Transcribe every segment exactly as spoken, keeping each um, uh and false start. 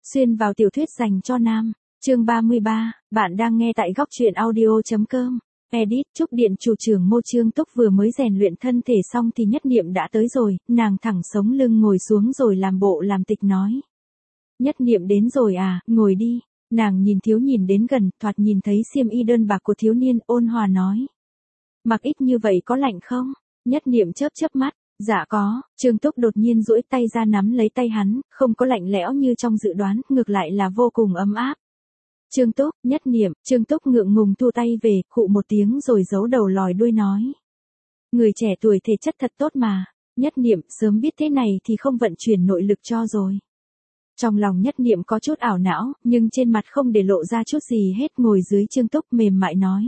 Xuyên vào tiểu thuyết dành cho nam, chương ba mươi ba, bạn đang nghe tại góc truyện audio.com. Edit, Trúc Điện chủ trưởng Mô Trương Túc vừa mới rèn luyện thân thể xong thì Nhất Niệm đã tới rồi, nàng thẳng sống lưng ngồi xuống rồi làm bộ làm tịch nói. Nhất Niệm đến rồi à, ngồi đi. Nàng nhìn thiếu nhìn đến gần, thoạt nhìn thấy xiêm y đơn bạc của thiếu niên, ôn hòa nói. Mặc ít như vậy có lạnh không? Nhất Niệm chớp chớp mắt. Dạ có, Trương Túc đột nhiên duỗi tay ra nắm lấy tay hắn, không có lạnh lẽo như trong dự đoán, ngược lại là vô cùng ấm áp. Trương Túc, Nhất Niệm, Trương Túc ngượng ngùng thu tay về, khụ một tiếng rồi giấu đầu lòi đuôi nói. Người trẻ tuổi thể chất thật tốt mà, Nhất Niệm sớm biết thế này thì không vận chuyển nội lực cho rồi. Trong lòng Nhất Niệm có chút ảo não, nhưng trên mặt không để lộ ra chút gì hết, ngồi dưới Trương Túc mềm mại nói.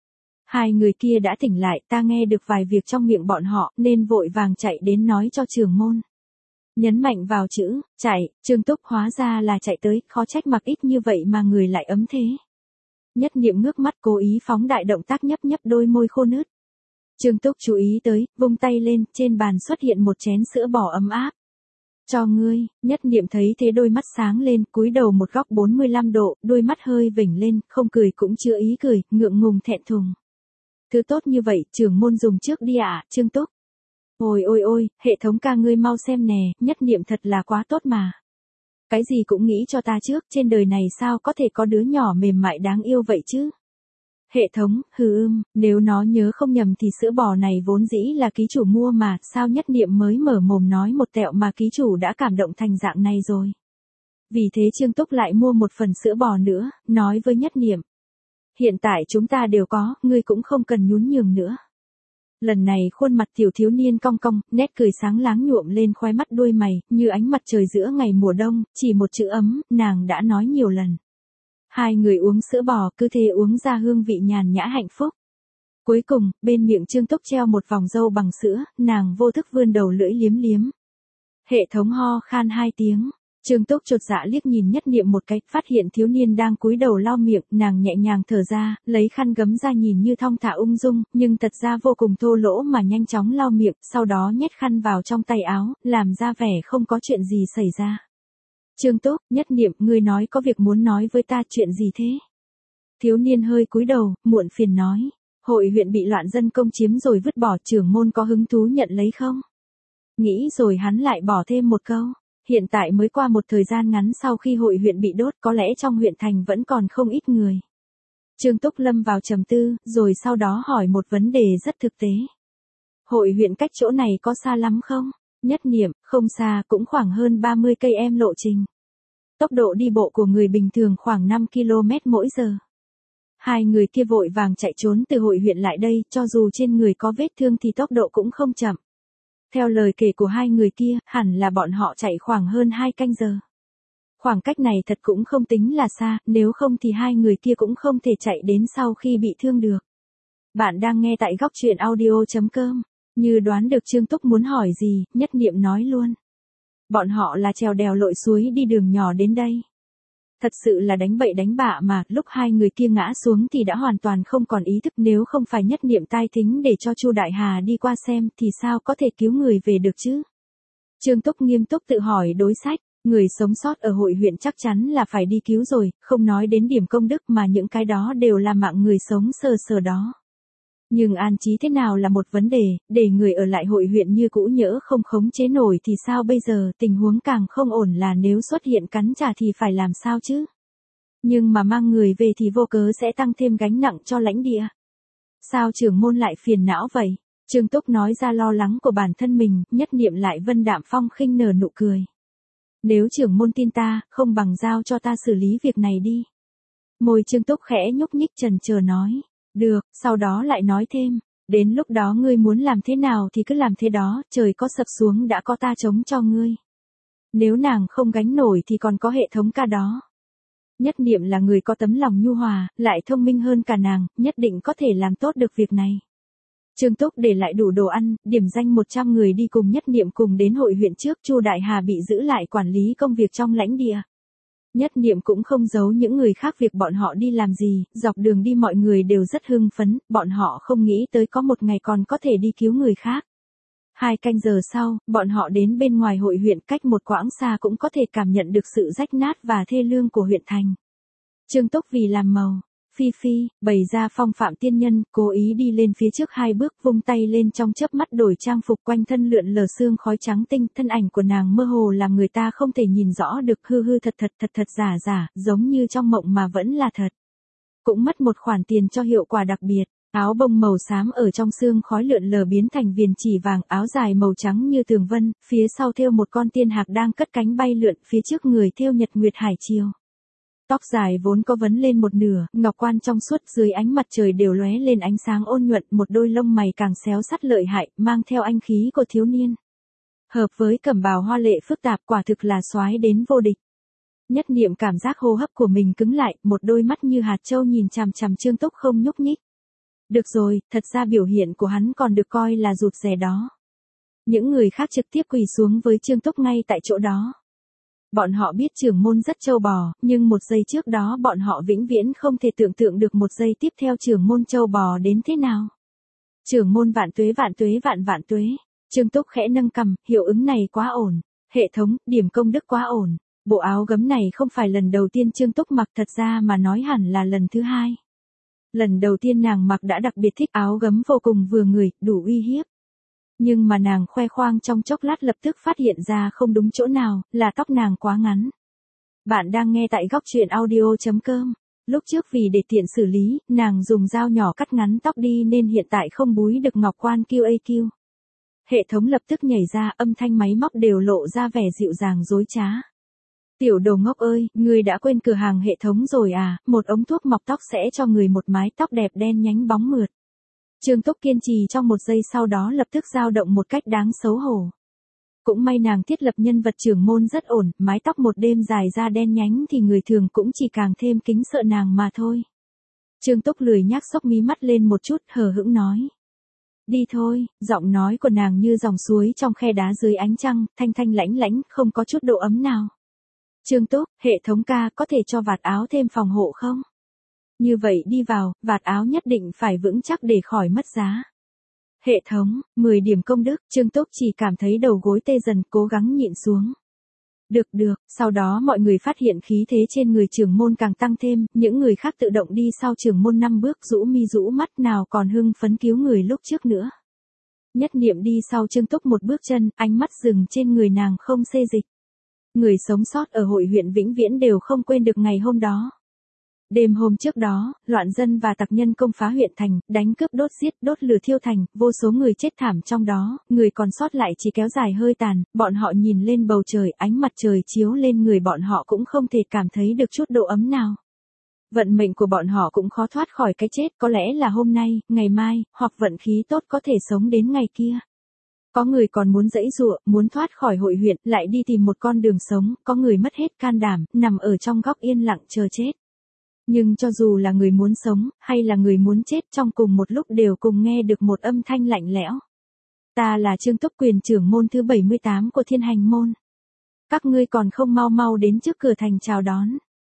Hai người kia đã tỉnh lại, ta nghe được vài việc trong miệng bọn họ, nên vội vàng chạy đến nói cho trưởng môn. Nhấn mạnh vào chữ, chạy, Trương Túc hóa ra là chạy tới, khó trách mặc ít như vậy mà người lại ấm thế. Nhất Niệm ngước mắt cố ý phóng đại động tác nhấp nhấp đôi môi khô nứt. Trương Túc chú ý tới, vung tay lên, trên bàn xuất hiện một chén sữa bò ấm áp. Cho ngươi, Nhất Niệm thấy thế đôi mắt sáng lên, cúi đầu một góc bốn mươi lăm độ, đôi mắt hơi vểnh lên, không cười cũng chưa ý cười, ngượng ngùng thẹn thùng. Thứ tốt như vậy, trưởng môn dùng trước đi ạ, à, Trương Túc. Ôi ôi ôi, hệ thống ca ngươi mau xem nè, Nhất Niệm thật là quá tốt mà. Cái gì cũng nghĩ cho ta trước, trên đời này sao có thể có đứa nhỏ mềm mại đáng yêu vậy chứ? Hệ thống, hừ ưm, nếu nó nhớ không nhầm thì sữa bò này vốn dĩ là ký chủ mua mà, sao Nhất Niệm mới mở mồm nói một tẹo mà ký chủ đã cảm động thành dạng này rồi. Vì thế Trương Túc lại mua một phần sữa bò nữa, nói với Nhất Niệm. Hiện tại chúng ta đều có, ngươi cũng không cần nhún nhường nữa. Lần này khuôn mặt tiểu thiếu niên cong cong, nét cười sáng láng nhuộm lên khóe mắt đuôi mày, như ánh mặt trời giữa ngày mùa đông, chỉ một chữ ấm, nàng đã nói nhiều lần. Hai người uống sữa bò, cứ thế uống ra hương vị nhàn nhã hạnh phúc. Cuối cùng, bên miệng Trương Túc treo một vòng râu bằng sữa, nàng vô thức vươn đầu lưỡi liếm liếm. Hệ thống ho khan hai tiếng. Trương Túc chột dạ liếc nhìn Nhất Niệm một cái, phát hiện thiếu niên đang cúi đầu lau miệng, nàng nhẹ nhàng thở ra, lấy khăn gấm ra nhìn như thong thả ung dung, nhưng thật ra vô cùng thô lỗ mà nhanh chóng lau miệng, sau đó nhét khăn vào trong tay áo, làm ra vẻ không có chuyện gì xảy ra. Trương Túc, Nhất Niệm, ngươi nói có việc muốn nói với ta, chuyện gì thế? Thiếu niên hơi cúi đầu, muộn phiền nói, hội huyện bị loạn dân công chiếm rồi vứt bỏ, trưởng môn có hứng thú nhận lấy không? Nghĩ rồi hắn lại bỏ thêm một câu. Hiện tại mới qua một thời gian ngắn sau khi hội huyện bị đốt, có lẽ trong huyện thành vẫn còn không ít người. Trương Túc lâm vào trầm tư, rồi sau đó hỏi một vấn đề rất thực tế. Hội huyện cách chỗ này có xa lắm không? Nhất Niệm, không xa, cũng khoảng hơn ba mươi cây em lộ trình. Tốc độ đi bộ của người bình thường khoảng năm ki lô mét mỗi giờ. Hai người kia vội vàng chạy trốn từ hội huyện lại đây, cho dù trên người có vết thương thì tốc độ cũng không chậm. Theo lời kể của hai người kia, hẳn là bọn họ chạy khoảng hơn hai canh giờ. Khoảng cách này thật cũng không tính là xa, nếu không thì hai người kia cũng không thể chạy đến sau khi bị thương được. Bạn đang nghe tại góc truyện audio.com. Như đoán được Trương Túc muốn hỏi gì, Nhất Niệm nói luôn. Bọn họ là trèo đèo lội suối đi đường nhỏ đến đây. Thật sự là đánh bậy đánh bạ mà, lúc hai người kia ngã xuống thì đã hoàn toàn không còn ý thức, nếu không phải Nhất Niệm tai thính để cho Chu Đại Hà đi qua xem thì sao có thể cứu người về được chứ? Trương Túc nghiêm túc tự hỏi đối sách, người sống sót ở hội huyện chắc chắn là phải đi cứu rồi, không nói đến điểm công đức mà những cái đó đều là mạng người sống sờ sờ đó. Nhưng an trí thế nào là một vấn đề, để người ở lại hội huyện như cũ nhỡ không khống chế nổi thì sao bây giờ, tình huống càng không ổn là nếu xuất hiện cắn trả thì phải làm sao chứ? Nhưng mà mang người về thì vô cớ sẽ tăng thêm gánh nặng cho lãnh địa. Sao trưởng môn lại phiền não vậy? Trương Túc nói ra lo lắng của bản thân mình, Nhất Niệm lại vân đạm phong khinh nở nụ cười. Nếu trưởng môn tin ta, không bằng giao cho ta xử lý việc này đi. Môi Trương Túc khẽ nhúc nhích chần chờ nói. Được, sau đó lại nói thêm, đến lúc đó ngươi muốn làm thế nào thì cứ làm thế đó, trời có sập xuống đã có ta chống cho ngươi. Nếu nàng không gánh nổi thì còn có hệ thống ca đó. Nhất Niệm là người có tấm lòng nhu hòa, lại thông minh hơn cả nàng, nhất định có thể làm tốt được việc này. Trương Túc để lại đủ đồ ăn, điểm danh một trăm người đi cùng Nhất Niệm cùng đến hội huyện trước, Chu Đại Hà bị giữ lại quản lý công việc trong lãnh địa. Nhất Niệm cũng không giấu những người khác việc bọn họ đi làm gì, dọc đường đi mọi người đều rất hưng phấn, bọn họ không nghĩ tới có một ngày còn có thể đi cứu người khác. Hai canh giờ sau, bọn họ đến bên ngoài hội huyện, cách một quãng xa cũng có thể cảm nhận được sự rách nát và thê lương của huyện thành. Trương Túc vì làm màu, Phi Phi, bày ra phong phạm tiên nhân, cố ý đi lên phía trước hai bước, vung tay lên trong chớp mắt đổi trang phục, quanh thân lượn lờ sương khói trắng tinh, thân ảnh của nàng mơ hồ làm người ta không thể nhìn rõ được, hư hư thật thật thật thật giả giả, giống như trong mộng mà vẫn là thật. Cũng mất một khoản tiền cho hiệu quả đặc biệt. Áo bông màu xám ở trong sương khói lượn lờ biến thành viền chỉ vàng, áo dài màu trắng như tường vân, phía sau thêu một con tiên hạc đang cất cánh bay lượn, phía trước người thêu nhật nguyệt hải chiều. Tóc dài vốn có vấn lên một nửa, ngọc quan trong suốt dưới ánh mặt trời đều lóe lên ánh sáng ôn nhuận, một đôi lông mày càng xéo sắt lợi hại, mang theo anh khí của thiếu niên. Hợp với cẩm bào hoa lệ phức tạp, quả thực là soái đến vô địch. Nhất niệm cảm giác hô hấp của mình cứng lại, một đôi mắt như hạt châu nhìn chằm chằm Trương Túc không nhúc nhích. Được rồi, thật ra biểu hiện của hắn còn được coi là rụt rè đó. Những người khác trực tiếp quỳ xuống với Trương Túc ngay tại chỗ đó. Bọn họ biết trưởng môn rất trâu bò, nhưng một giây trước đó bọn họ vĩnh viễn không thể tưởng tượng được một giây tiếp theo trưởng môn trâu bò đến thế nào. Trưởng môn vạn tuế vạn tuế vạn vạn tuế. Trương Túc khẽ nâng cằm, hiệu ứng này quá ổn. Hệ thống, điểm công đức quá ổn. Bộ áo gấm này không phải lần đầu tiên Trương Túc mặc, thật ra mà nói hẳn là lần thứ hai. Lần đầu tiên nàng mặc đã đặc biệt thích, áo gấm vô cùng vừa người, đủ uy hiếp. Nhưng mà nàng khoe khoang trong chốc lát lập tức phát hiện ra không đúng chỗ nào, là tóc nàng quá ngắn. Bạn đang nghe tại góc truyện audio chấm com. Lúc trước vì để tiện xử lý, nàng dùng dao nhỏ cắt ngắn tóc đi nên hiện tại không búi được ngọc quan quy a quy. Hệ thống lập tức nhảy ra, âm thanh máy móc đều lộ ra vẻ dịu dàng dối trá. Tiểu đồ ngốc ơi, ngươi đã quên cửa hàng hệ thống rồi à, một ống thuốc mọc tóc sẽ cho người một mái tóc đẹp đen nhánh bóng mượt. Trương Túc kiên trì trong một giây sau đó lập tức dao động một cách đáng xấu hổ. Cũng may nàng thiết lập nhân vật trưởng môn rất ổn, mái tóc một đêm dài ra đen nhánh thì người thường cũng chỉ càng thêm kính sợ nàng mà thôi. Trương Túc lười nhác xốc mí mắt lên một chút, hờ hững nói. Đi thôi, giọng nói của nàng như dòng suối trong khe đá dưới ánh trăng, thanh thanh lãnh lãnh, không có chút độ ấm nào. Trương Túc, hệ thống ca có thể cho vạt áo thêm phòng hộ không? Như vậy đi vào, vạt áo nhất định phải vững chắc để khỏi mất giá. Hệ thống, mười điểm công đức, Trương Túc chỉ cảm thấy đầu gối tê dần, cố gắng nhịn xuống. Được được, sau đó mọi người phát hiện khí thế trên người trưởng môn càng tăng thêm, những người khác tự động đi sau trưởng môn năm bước, rũ mi rũ mắt, nào còn hưng phấn cứu người lúc trước nữa. Nhất niệm đi sau Trương Túc một bước chân, ánh mắt dừng trên người nàng không xê dịch. Người sống sót ở hội huyện vĩnh viễn đều không quên được ngày hôm đó. Đêm hôm trước đó, loạn dân và tặc nhân công phá huyện thành, đánh cướp đốt giết, đốt lửa thiêu thành, vô số người chết thảm trong đó, người còn sót lại chỉ kéo dài hơi tàn, bọn họ nhìn lên bầu trời, ánh mặt trời chiếu lên người bọn họ cũng không thể cảm thấy được chút độ ấm nào. Vận mệnh của bọn họ cũng khó thoát khỏi cái chết, có lẽ là hôm nay, ngày mai, hoặc vận khí tốt có thể sống đến ngày kia. Có người còn muốn giãy giụa, muốn thoát khỏi hội huyện, lại đi tìm một con đường sống, có người mất hết can đảm, nằm ở trong góc yên lặng chờ chết. Nhưng cho dù là người muốn sống, hay là người muốn chết, trong cùng một lúc đều cùng nghe được một âm thanh lạnh lẽo. Ta là Trương Túc, quyền trưởng môn thứ bảy mươi tám của Thiên Hành môn. Các ngươi còn không mau mau đến trước cửa thành chào đón.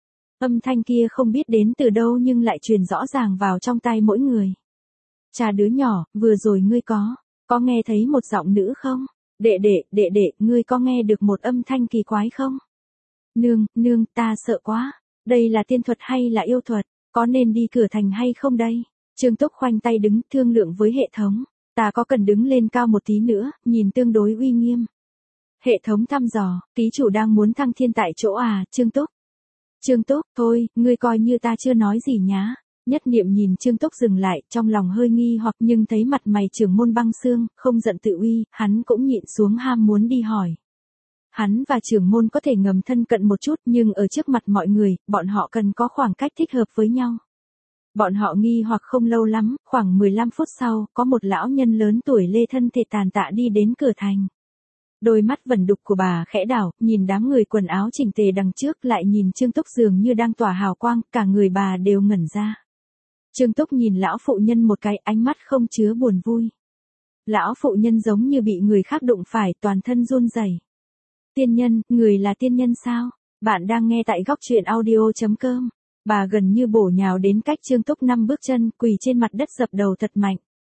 Âm thanh kia không biết đến từ đâu nhưng lại truyền rõ ràng vào trong tai mỗi người. Chà đứa nhỏ, vừa rồi ngươi có, có nghe thấy một giọng nữ không? Đệ đệ, đệ đệ, ngươi có nghe được một âm thanh kỳ quái không? Nương, nương, ta sợ quá. Đây là tiên thuật hay là yêu thuật? Có nên đi cửa thành hay không đây? Trương Túc khoanh tay đứng, thương lượng với hệ thống. Ta có cần đứng lên cao một tí nữa, nhìn tương đối uy nghiêm. Hệ thống thăm dò, ký chủ đang muốn thăng thiên tại chỗ à, Trương Túc? Trương Túc, thôi, ngươi coi như ta chưa nói gì nhá. Nhất niệm nhìn Trương Túc dừng lại, trong lòng hơi nghi hoặc nhưng thấy mặt mày trưởng môn băng xương, không giận tự uy, hắn cũng nhịn xuống ham muốn đi hỏi. Hắn và trưởng môn có thể ngầm thân cận một chút nhưng ở trước mặt mọi người, bọn họ cần có khoảng cách thích hợp với nhau. Bọn họ nghi hoặc không lâu lắm, khoảng mười lăm phút sau, có một lão nhân lớn tuổi lê thân thể tàn tạ đi đến cửa thành. Đôi mắt vẩn đục của bà khẽ đảo, nhìn đám người quần áo chỉnh tề đằng trước lại nhìn Trương Túc dường như đang tỏa hào quang, cả người bà đều ngẩn ra. Trương Túc nhìn lão phụ nhân một cái, ánh mắt không chứa buồn vui. Lão phụ nhân giống như bị người khác đụng phải, toàn thân run rẩy. Tiên nhân, người là tiên nhân sao? Bạn đang nghe tại góc truyện audio chấm com. Bà gần như bổ nhào đến cách Trương Túc năm bước chân, quỳ trên mặt đất dập đầu thật mạnh.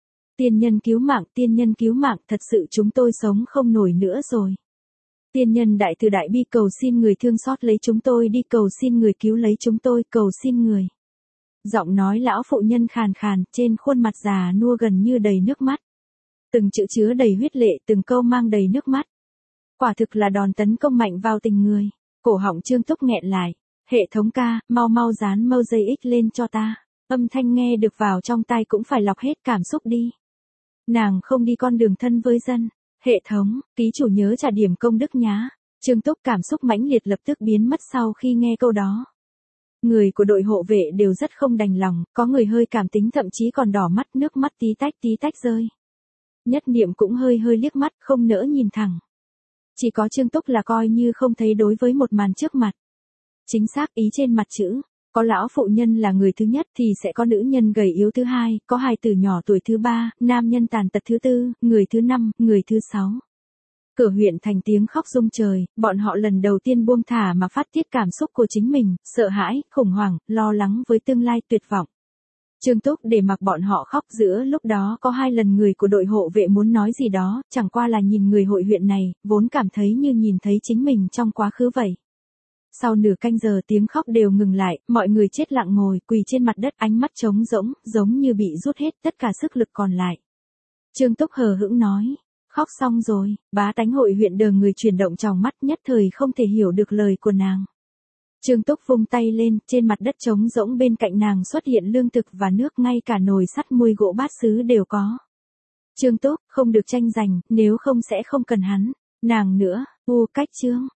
Tiên nhân cứu mạng, tiên nhân cứu mạng, thật sự chúng tôi sống không nổi nữa rồi. Tiên nhân đại từ đại bi, cầu xin người thương xót lấy chúng tôi đi, cầu xin người cứu lấy chúng tôi, cầu xin người. Giọng nói lão phụ nhân khàn khàn, trên khuôn mặt già nua gần như đầy nước mắt. Từng chữ chứa đầy huyết lệ, từng câu mang đầy nước mắt. Quả thực là đòn tấn công mạnh vào tình người. Cổ họng Trương Túc nghẹn lại. Hệ thống ca, mau mau dán mâu dây ích lên cho ta. Âm thanh nghe được vào trong tai cũng phải lọc hết cảm xúc đi. Nàng không đi con đường thân với dân. Hệ thống, ký chủ nhớ trả điểm công đức nhá. Trương Túc cảm xúc mãnh liệt lập tức biến mất sau khi nghe câu đó. Người của đội hộ vệ đều rất không đành lòng, có người hơi cảm tính thậm chí còn đỏ mắt, nước mắt tí tách tí tách rơi. Nhất Niệm cũng hơi hơi liếc mắt, không nỡ nhìn thẳng. Chỉ có Trương Túc là coi như không thấy đối với một màn trước mặt. Chính xác ý trên mặt chữ, có lão phụ nhân là người thứ nhất thì sẽ có nữ nhân gầy yếu thứ hai, có hài tử nhỏ tuổi thứ ba, nam nhân tàn tật thứ tư, người thứ năm, người thứ sáu. Cửa huyện thành tiếng khóc rung trời, bọn họ lần đầu tiên buông thả mà phát tiết cảm xúc của chính mình, sợ hãi, khủng hoảng, lo lắng với tương lai, tuyệt vọng. Trương Túc để mặc bọn họ khóc, giữa lúc đó có hai lần người của đội hộ vệ muốn nói gì đó, chẳng qua là nhìn người hội huyện này, vốn cảm thấy như nhìn thấy chính mình trong quá khứ vậy. Sau nửa canh giờ tiếng khóc đều ngừng lại, mọi người chết lặng ngồi, quỳ trên mặt đất, ánh mắt trống rỗng, giống như bị rút hết tất cả sức lực còn lại. Trương Túc hờ hững nói, khóc xong rồi, bá tánh hội huyện đờ người chuyển động tròng mắt, nhất thời không thể hiểu được lời của nàng. Trương Túc vung tay lên, trên mặt đất trống rỗng bên cạnh nàng xuất hiện lương thực và nước, ngay cả nồi sắt muôi gỗ bát sứ đều có. Trương Túc, không được tranh giành, nếu không sẽ không cần hắn. Nàng nữa, u cách Trương,